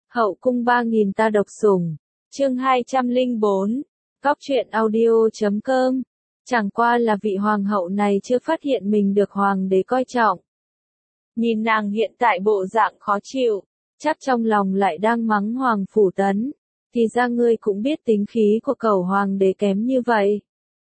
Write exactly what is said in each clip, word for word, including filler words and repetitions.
Hậu cung ba nghìn ta độc sủng, chương hai trăm lẻ bốn, Cóc truyện audio chấm com. Chẳng qua là vị hoàng hậu này chưa phát hiện mình được hoàng đế coi trọng. Nhìn nàng hiện tại bộ dạng khó chịu, chắc trong lòng lại đang mắng Hoàng Phủ Tấn, thì ra ngươi cũng biết tính khí của cẩu hoàng đế kém như vậy.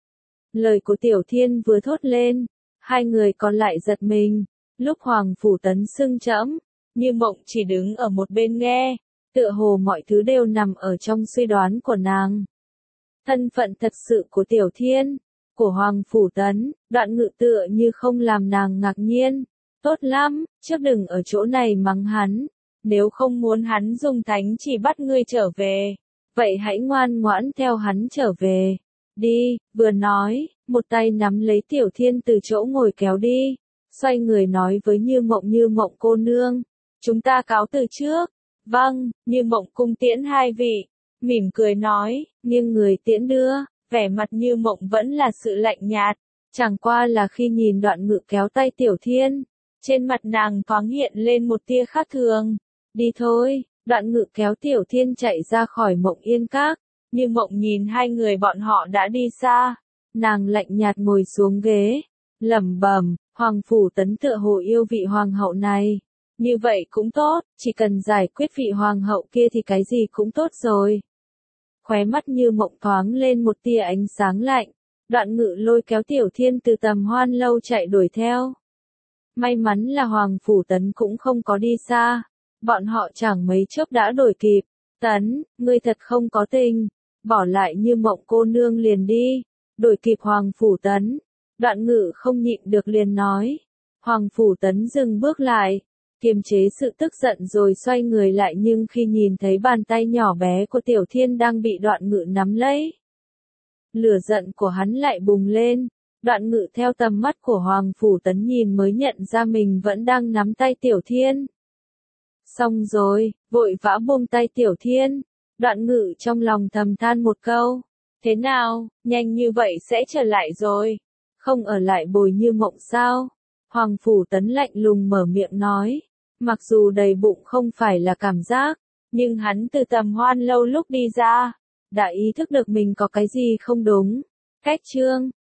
Lời của Tiểu Thiên vừa thốt lên, hai người còn lại giật mình, lúc Hoàng Phủ Tấn xưng trẫm, Như Mộng chỉ đứng ở một bên nghe, tựa hồ mọi thứ đều nằm ở trong suy đoán của nàng. Thân phận thật sự của Tiểu Thiên, của Hoàng Phủ Tấn, Đoạn Ngự tựa như không làm nàng ngạc nhiên. Tốt lắm, trước đừng ở chỗ này mắng hắn, nếu không muốn hắn dùng thánh chỉ bắt ngươi trở về, vậy hãy ngoan ngoãn theo hắn trở về. Đi, vừa nói, một tay nắm lấy Tiểu Thiên từ chỗ ngồi kéo đi, xoay người nói với Như Mộng Như Mộng cô nương, chúng ta cáo từ trước. Vâng, Như Mộng cung tiễn hai vị, mỉm cười nói, nghiêng người tiễn đưa, vẻ mặt Như Mộng vẫn là sự lạnh nhạt, chẳng qua là khi nhìn Đoạn Ngự kéo tay Tiểu Thiên, trên mặt nàng thoáng hiện lên một tia khác thường. Đi thôi, Đoạn Ngự kéo Tiểu Thiên chạy ra khỏi Mộng Yên Các, Như Mộng nhìn hai người bọn họ đã đi xa, nàng lạnh nhạt ngồi xuống ghế, lẩm bẩm, Hoàng Phủ Tấn tựa hồ yêu vị hoàng hậu này. Như vậy cũng tốt, chỉ cần giải quyết vị hoàng hậu kia thì cái gì cũng tốt rồi. Khóe mắt Như Mộng thoáng lên một tia ánh sáng lạnh, Đoạn Ngự lôi kéo Tiểu Thiên từ Tầm Hoan lâu chạy đuổi theo. May mắn là Hoàng Phủ Tấn cũng không có đi xa, bọn họ chẳng mấy chốc đã đuổi kịp. Tấn, ngươi thật không có tình, bỏ lại Như Mộng cô nương liền đi, đuổi kịp Hoàng Phủ Tấn. Đoạn Ngự không nhịn được liền nói. Hoàng Phủ Tấn dừng bước lại, kiềm chế sự tức giận rồi xoay người lại, nhưng khi nhìn thấy bàn tay nhỏ bé của Tiểu Thiên đang bị Đoạn Ngự nắm lấy, lửa giận của hắn lại bùng lên. Đoạn Ngự theo tầm mắt của Hoàng Phủ Tấn nhìn mới nhận ra mình vẫn đang nắm tay Tiểu Thiên. Xong rồi, vội vã buông tay Tiểu Thiên. Đoạn Ngự trong lòng thầm than một câu. Thế nào, nhanh như vậy sẽ trở lại rồi? Không ở lại bồi Như Mộng sao? Hoàng Phủ Tấn lạnh lùng mở miệng nói. Mặc dù đầy bụng không phải là cảm giác, nhưng hắn từ Tầm Hoan lâu lúc đi ra, đã ý thức được mình có cái gì không đúng. Cách chương